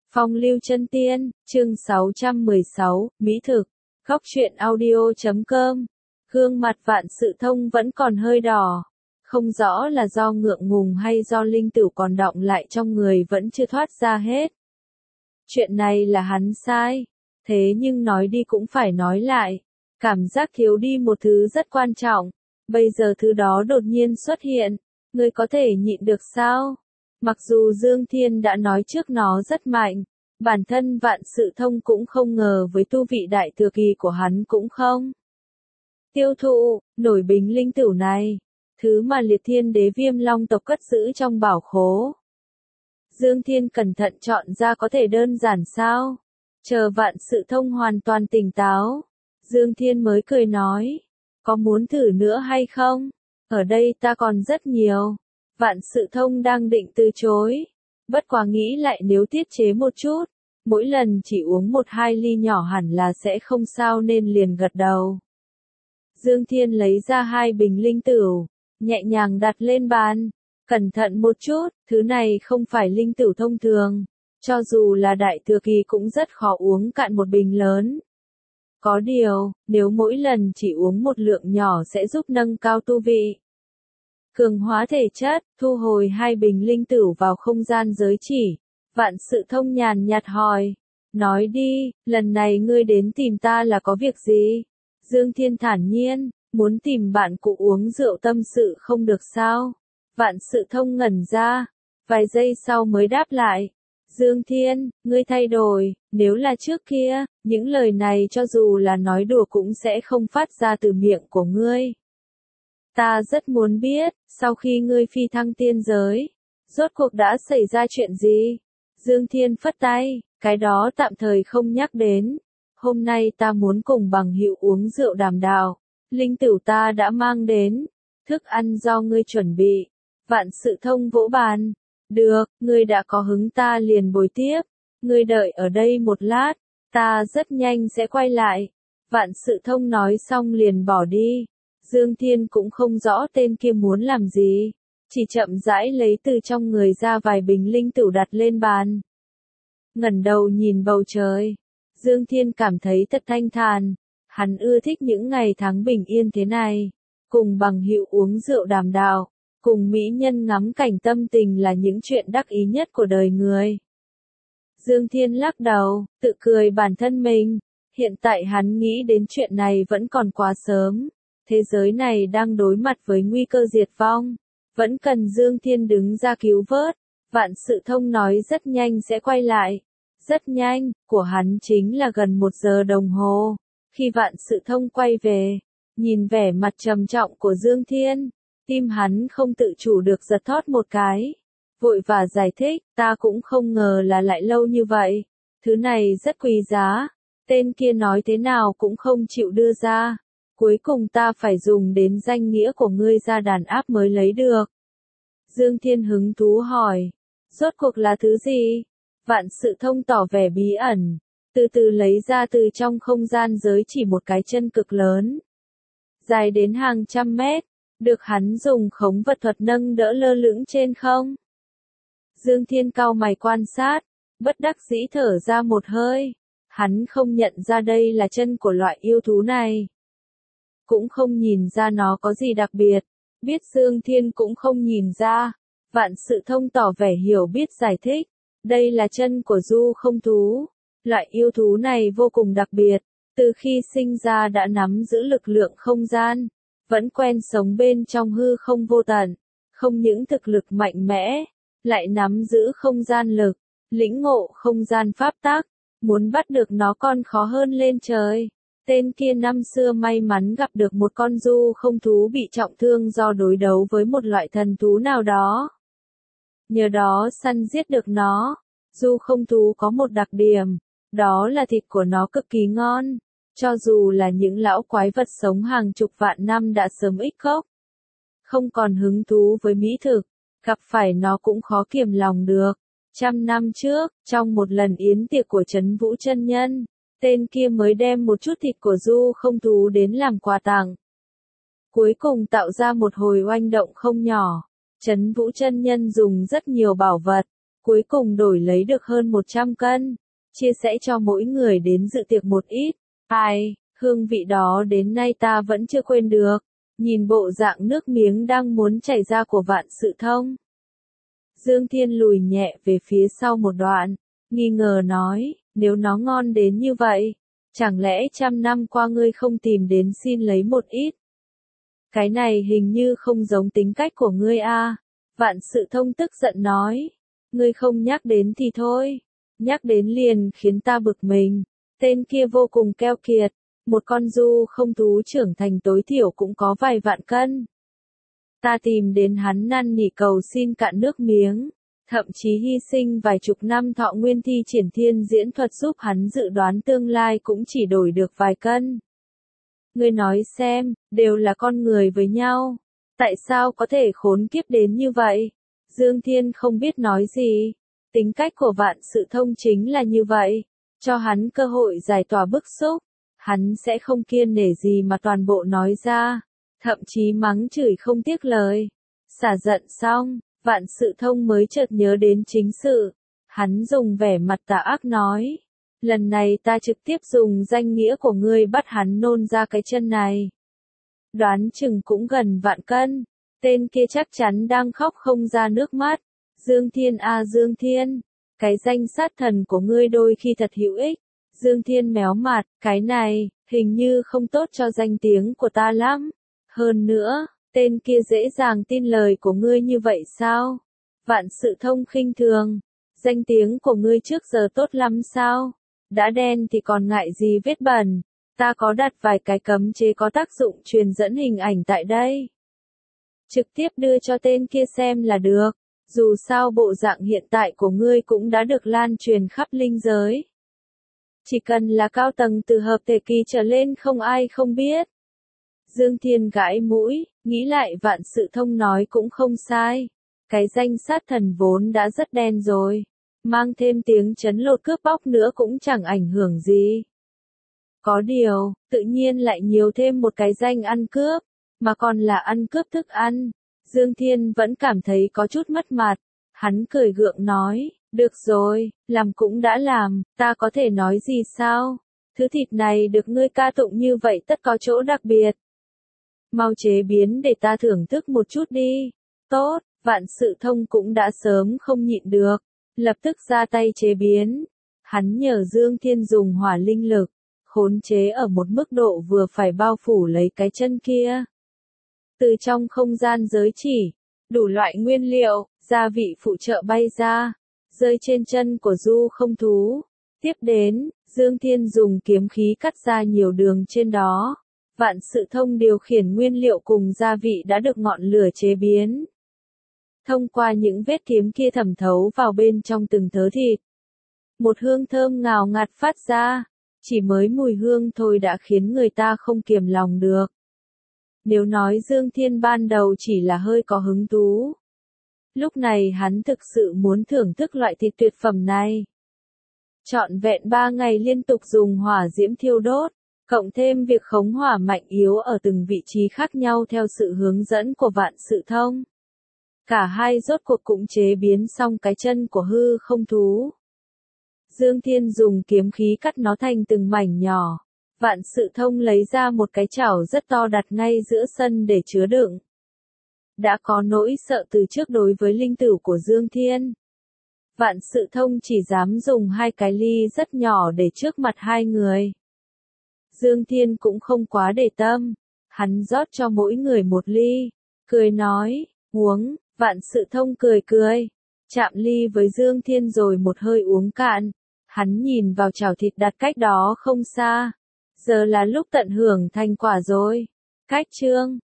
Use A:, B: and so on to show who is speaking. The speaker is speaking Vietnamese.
A: Phong lưu chân tiên, chương 616, Mỹ thực, góc truyện audio.com. Gương mặt Vạn Sự Thông vẫn còn hơi đỏ. Không rõ là do ngượng ngùng hay do linh tửu còn đọng lại trong người vẫn chưa thoát ra hết. Chuyện này là hắn sai. Thế nhưng nói đi cũng phải nói lại. Cảm giác thiếu đi một thứ rất quan trọng. Bây giờ thứ đó đột nhiên xuất hiện. Ngươi có thể nhịn được sao? Mặc dù Dương Thiên đã nói trước nó rất mạnh, bản thân Vạn Sự Thông cũng không ngờ với tu vị đại thừa kỳ của hắn cũng không tiêu thụ nổi bình linh tửu này, thứ mà Liệt Thiên Đế Viêm Long tộc cất giữ trong bảo khố. Dương Thiên cẩn thận chọn ra có thể đơn giản sao? Chờ Vạn Sự Thông hoàn toàn tỉnh táo, Dương Thiên mới cười nói, có muốn thử nữa hay không? Ở đây ta còn rất nhiều. Vạn Sự Thông đang định từ chối, bất quá nghĩ lại nếu tiết chế một chút, mỗi lần chỉ uống 1-2 ly nhỏ hẳn là sẽ không sao nên liền gật đầu. Dương Thiên lấy ra 2 bình linh tửu, nhẹ nhàng đặt lên bàn, cẩn thận một chút, thứ này không phải linh tửu thông thường, cho dù là đại thừa kỳ cũng rất khó uống cạn một bình lớn. Có điều, nếu mỗi lần chỉ uống một lượng nhỏ sẽ giúp nâng cao tu vị, cường hóa thể chất, thu hồi 2 bình linh tửu vào không gian giới chỉ. Vạn Sự Thông nhàn nhạt hỏi, nói đi, lần này ngươi đến tìm ta là có việc gì? Dương Thiên thản nhiên, muốn tìm bạn cụ uống rượu tâm sự không được sao? Vạn Sự Thông ngẩn ra, vài giây sau mới đáp lại, Dương Thiên, ngươi thay đổi, nếu là trước kia, những lời này cho dù là nói đùa cũng sẽ không phát ra từ miệng của ngươi. Ta rất muốn biết, sau khi ngươi phi thăng tiên giới, rốt cuộc đã xảy ra chuyện gì? Dương Thiên phất tay, cái đó tạm thời không nhắc đến. Hôm nay ta muốn cùng bằng hữu uống rượu đàm đạo. Linh tửu ta đã mang đến. Thức ăn do ngươi chuẩn bị. Vạn Sự Thông vỗ bàn. Được, ngươi đã có hứng ta liền bồi tiếp. Ngươi đợi ở đây một lát, ta rất nhanh sẽ quay lại. Vạn Sự Thông nói xong liền bỏ đi. Dương Thiên cũng không rõ tên kia muốn làm gì, chỉ chậm rãi lấy từ trong người ra vài bình linh tửu đặt lên bàn. Ngẩng đầu nhìn bầu trời, Dương Thiên cảm thấy thật thanh thản, hắn ưa thích những ngày tháng bình yên thế này, cùng bằng hữu uống rượu đàm đạo, cùng mỹ nhân ngắm cảnh tâm tình là những chuyện đắc ý nhất của đời người. Dương Thiên lắc đầu, tự cười bản thân mình, hiện tại hắn nghĩ đến chuyện này vẫn còn quá sớm. Thế giới này đang đối mặt với nguy cơ diệt vong, vẫn cần Dương Thiên đứng ra cứu vớt. Vạn Sự Thông nói rất nhanh sẽ quay lại. Rất nhanh, của hắn chính là gần 1 giờ đồng hồ. Khi Vạn Sự Thông quay về, nhìn vẻ mặt trầm trọng của Dương Thiên, tim hắn không tự chủ được giật thót một cái. Vội và giải thích, ta cũng không ngờ là lại lâu như vậy. Thứ này rất quý giá, tên kia nói thế nào cũng không chịu đưa ra. Cuối cùng ta phải dùng đến danh nghĩa của ngươi ra đàn áp mới lấy được. Dương Thiên hứng thú hỏi, rốt cuộc là thứ gì? Vạn Sự Thông tỏ vẻ bí ẩn, từ từ lấy ra từ trong không gian giới chỉ một cái chân cực lớn, dài đến hàng trăm mét, được hắn dùng khống vật thuật nâng đỡ lơ lửng trên không. Dương Thiên cau mày quan sát, bất đắc dĩ thở ra một hơi, hắn không nhận ra đây là chân của loại yêu thú này. Cũng không nhìn ra nó có gì đặc biệt, biết Dương Thiên cũng không nhìn ra. Vạn Sự Thông tỏ vẻ hiểu biết giải thích, đây là chân của du không thú, loại yêu thú này vô cùng đặc biệt, từ khi sinh ra đã nắm giữ lực lượng không gian, vẫn quen sống bên trong hư không vô tận, không những thực lực mạnh mẽ, lại nắm giữ không gian lực, lĩnh ngộ không gian pháp tắc, muốn bắt được nó còn khó hơn lên trời. Tên kia năm xưa may mắn gặp được một con du không thú bị trọng thương do đối đấu với một loại thần thú nào đó. Nhờ đó săn giết được nó. Du không thú có một đặc điểm, đó là thịt của nó cực kỳ ngon. Cho dù là những lão quái vật sống hàng chục vạn năm đã sớm ích khốc, không còn hứng thú với mỹ thực, gặp phải nó cũng khó kiềm lòng được. 100 năm trước, trong một lần yến tiệc của Trấn Vũ chân nhân, tên kia mới đem một chút thịt của du không thú đến làm quà tặng. Cuối cùng tạo ra một hồi oanh động không nhỏ. Trấn Vũ chân nhân dùng rất nhiều bảo vật, cuối cùng đổi lấy được hơn 100 cân, chia sẻ cho mỗi người đến dự tiệc một ít. Ai, hương vị đó đến nay ta vẫn chưa quên được. Nhìn bộ dạng nước miếng đang muốn chảy ra của Vạn Sự Thông, Dương Thiên lùi nhẹ về phía sau một đoạn, nghi ngờ nói, nếu nó ngon đến như vậy, chẳng lẽ 100 năm qua ngươi không tìm đến xin lấy một ít? Cái này hình như không giống tính cách của ngươi a. Vạn Sự Thông tức giận nói, ngươi không nhắc đến thì thôi, nhắc đến liền khiến ta bực mình, tên kia vô cùng keo kiệt, một con du không thú trưởng thành tối thiểu cũng có vài vạn cân. Ta tìm đến hắn năn nỉ cầu xin cạn nước miếng, thậm chí hy sinh vài chục năm thọ nguyên thi triển thiên diễn thuật giúp hắn dự đoán tương lai cũng chỉ đổi được vài cân. Ngươi nói xem, đều là con người với nhau, tại sao có thể khốn kiếp đến như vậy? Dương Thiên không biết nói gì, tính cách của Vạn Sự Thông chính là như vậy, cho hắn cơ hội giải tỏa bức xúc, hắn sẽ không kiêng nể gì mà toàn bộ nói ra, thậm chí mắng chửi không tiếc lời. Xả giận xong, Vạn Sự Thông mới chợt nhớ đến chính sự, hắn dùng vẻ mặt tà ác nói, lần này ta trực tiếp dùng danh nghĩa của ngươi bắt hắn nôn ra cái chân này. Đoán chừng cũng gần vạn cân, tên kia chắc chắn đang khóc không ra nước mắt. Dương Thiên a Dương Thiên, cái danh sát thần của ngươi đôi khi thật hữu ích. Dương Thiên méo mặt, cái này, hình như không tốt cho danh tiếng của ta lắm. Hơn nữa, tên kia dễ dàng tin lời của ngươi như vậy sao? Vạn Sự Thông khinh thường, danh tiếng của ngươi trước giờ tốt lắm sao? Đã đen thì còn ngại gì vết bẩn, ta có đặt vài cái cấm chế có tác dụng truyền dẫn hình ảnh tại đây. Trực tiếp đưa cho tên kia xem là được, dù sao bộ dạng hiện tại của ngươi cũng đã được lan truyền khắp linh giới. Chỉ cần là cao tầng từ hợp thể kỳ trở lên không ai không biết. Dương Thiên gãi mũi, nghĩ lại Vạn Sự Thông nói cũng không sai. Cái danh sát thần vốn đã rất đen rồi, mang thêm tiếng chấn lột cướp bóc nữa cũng chẳng ảnh hưởng gì. Có điều, tự nhiên lại nhiều thêm một cái danh ăn cướp, mà còn là ăn cướp thức ăn. Dương Thiên vẫn cảm thấy có chút mất mặt. Hắn cười gượng nói, được rồi, làm cũng đã làm, ta có thể nói gì sao? Thứ thịt này được ngươi ca tụng như vậy tất có chỗ đặc biệt. Mau chế biến để ta thưởng thức một chút đi. Tốt, Vạn Sự Thông cũng đã sớm không nhịn được, lập tức ra tay chế biến. Hắn nhờ Dương Thiên dùng hỏa linh lực, khống chế ở một mức độ vừa phải bao phủ lấy cái chân kia. Từ trong không gian giới chỉ, đủ loại nguyên liệu, gia vị phụ trợ bay ra, rơi trên chân của du không thú. Tiếp đến, Dương Thiên dùng kiếm khí cắt ra nhiều đường trên đó. Vạn Sự Thông điều khiển nguyên liệu cùng gia vị đã được ngọn lửa chế biến. Thông qua những vết kiếm kia thẩm thấu vào bên trong từng thớ thịt. Một hương thơm ngào ngạt phát ra, chỉ mới mùi hương thôi đã khiến người ta không kiềm lòng được. Nếu nói Dương Thiên ban đầu chỉ là hơi có hứng thú, lúc này hắn thực sự muốn thưởng thức loại thịt tuyệt phẩm này. Trọn vẹn 3 ngày liên tục dùng hỏa diễm thiêu đốt, cộng thêm việc khống hỏa mạnh yếu ở từng vị trí khác nhau theo sự hướng dẫn của Vạn Sự Thông. Cả hai rốt cuộc cũng chế biến xong cái chân của hư không thú. Dương Thiên dùng kiếm khí cắt nó thành từng mảnh nhỏ. Vạn Sự Thông lấy ra một cái chảo rất to đặt ngay giữa sân để chứa đựng. Đã có nỗi sợ từ trước đối với linh tử của Dương Thiên. Vạn Sự Thông chỉ dám dùng 2 cái ly rất nhỏ để trước mặt hai người. Dương Thiên cũng không quá để tâm. Hắn rót cho mỗi người một ly. Cười nói, uống. Vạn Sự Thông cười cười. Chạm ly với Dương Thiên rồi một hơi uống cạn. Hắn nhìn vào chảo thịt đặt cách đó không xa. Giờ là lúc tận hưởng thành quả rồi. Cách chương